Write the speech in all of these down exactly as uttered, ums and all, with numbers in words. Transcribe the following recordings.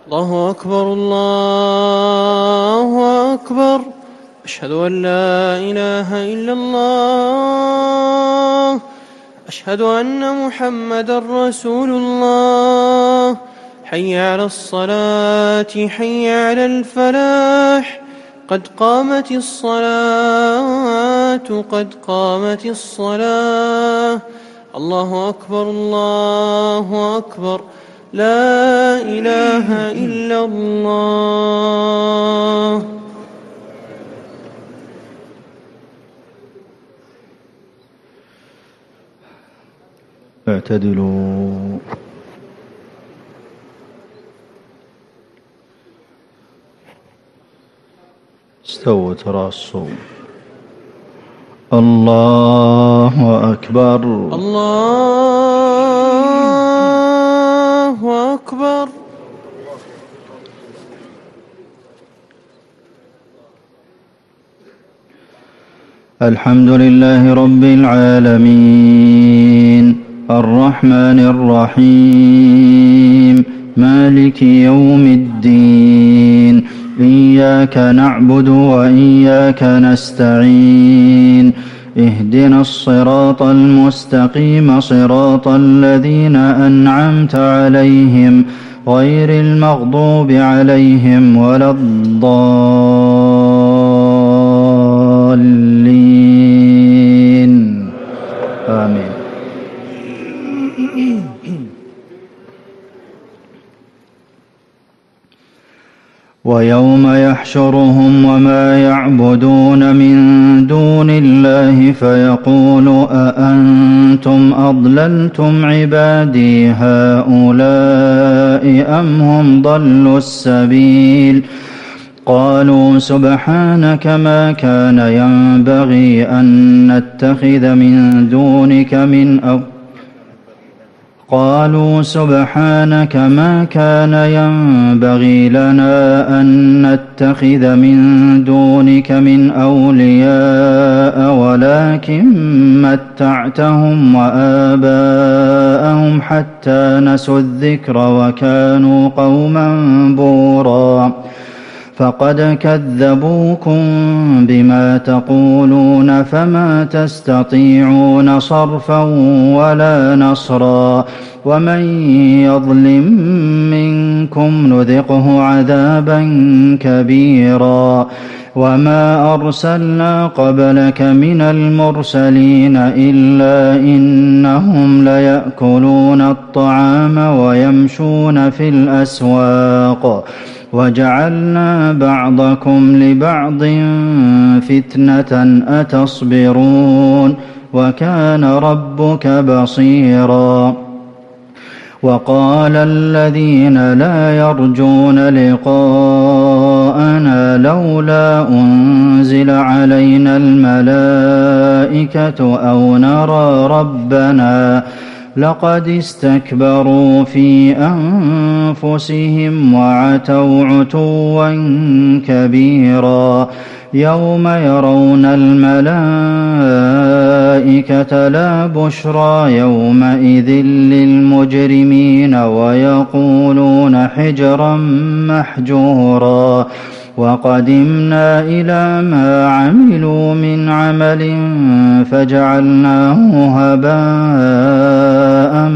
الله أكبر الله أكبر. أشهد أن لا إله إلا الله. أشهد أن محمدا رسول الله. حي على الصلاة حي على الفلاح. قد قامت الصلاة قد قامت الصلاة. الله أكبر الله أكبر. لا إله إلا الله. اعتدلوا. استووا تراصوا. الله أكبر الله أكبر. الحمد لله رب العالمين الرحمن الرحيم مالك يوم الدين إياك نعبد وإياك نستعين اهدنا الصراط المستقيم صراط الذين أنعمت عليهم غير المغضوب عليهم ولا الضالين آمين. ويوم يحشرهم وما يعبدون من دون الله فيقول أأنتم أضللتم عبادي هؤلاء أم هم ضلوا السبيل قالوا سبحانك ما كان ينبغي أن نتخذ من دونك من أولياء قالوا سبحانك ما كان ينبغي لنا أن نتخذ من دونك من أولياء ولكن متعتهم وآباءهم حتى نسوا الذكر وكانوا قوما بورا فقد كذبوكم بما تقولون فما تستطيعون صرفا ولا نصرا ومن يظلم منكم نذقه عذابا كبيرا وما أرسلنا قبلك من المرسلين إلا إنهم ليأكلون الطعام ويمشون في الأسواق وجعلنا بعضكم لبعض فتنة أتصبرون وكان ربك بصيرا وقال الذين لا يرجون لقاءنا لولا أنزل علينا الملائكة أو نرى ربنا لقد استكبروا في أنفسهم وعتوا عتوا كبيرا يوم يرون الملائكة لا بشرى يومئذ للمجرمين ويقولون حجرا محجورا وقدمنا إلى ما عملوا من عمل فجعلناه هباء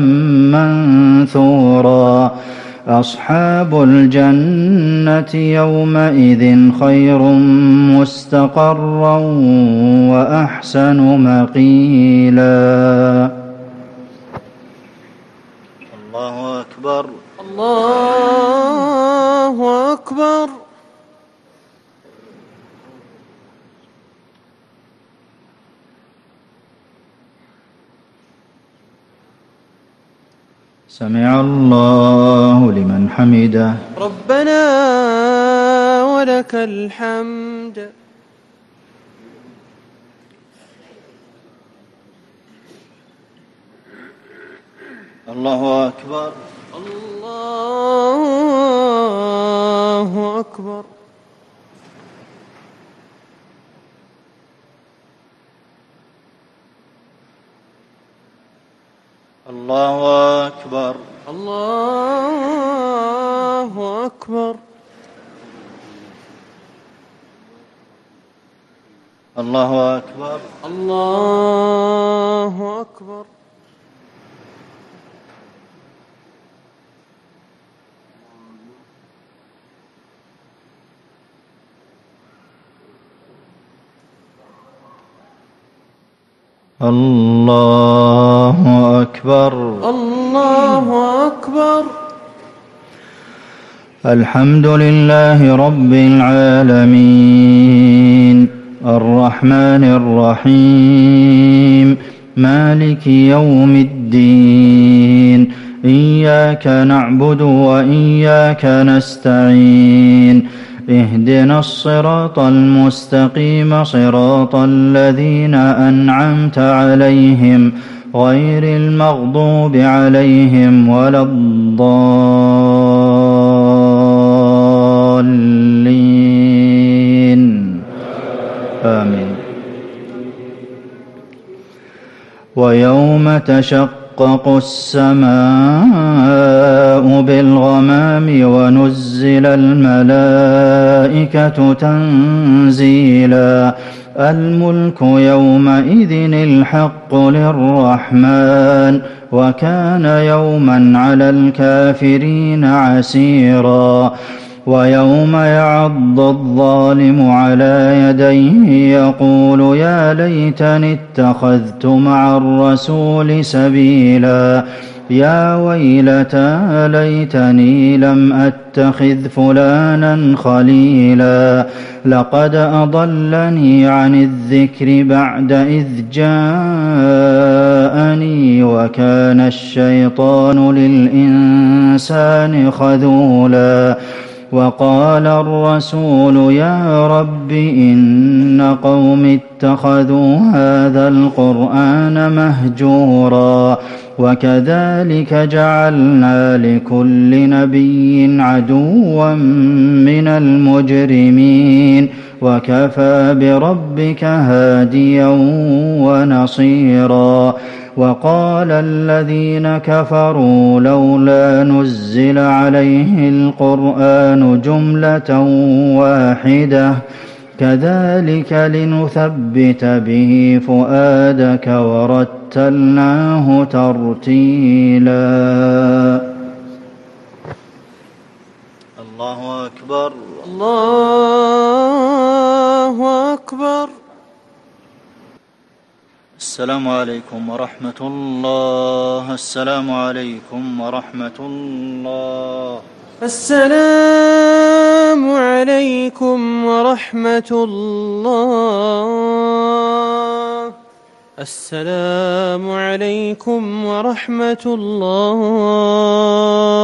منثورا أصحاب الجنة يومئذ خير مستقرا وأحسن مقيلا. الله أكبر الله أكبر. سمع الله لمن حمده ربنا ولك الحمد. الله أكبر الله أكبر. الله أكبر الله الله أكبر. الله أكبر. الله أكبر. الله أكبر. الله أكبر. الحمد لله رب العالمين الرحمن الرحيم مالك يوم الدين إياك نعبد وإياك نستعين اهدنا الصراط المستقيم صراط الذين أنعمت عليهم غير المغضوب عليهم ولا الضالين آمين. ويوم تشقق السماء بالغمام ونزل الملائكة تنزيلا الملك يومئذ الحق للرحمن وكان يوما على الكافرين عسيرا. ويوم يعض الظالم على يديه يقول يا ليتني اتخذت مع الرسول سبيلا يا ويلتى ليتني لم أتخذ فلانا خليلا لقد أضلني عن الذكر بعد إذ جاءني وكان الشيطان للإنسان خذولا. وقال الرسول يا رب إن قوم اتخذوا هذا القرآن مهجورا وكذلك جعلنا لكل نبي عدوا من المجرمين وكفى بربك هاديا ونصيرا. وقال الذين كفروا لولا نزل عليه القرآن جملة واحدة كذلك لنثبت به فؤادك ورتلناه ترتيلا. الله أكبر. الله أكبر. السلام عليكم ورحمة الله. السلام عليكم ورحمة الله. السلام عليكم ورحمة الله. السلام عليكم ورحمة الله.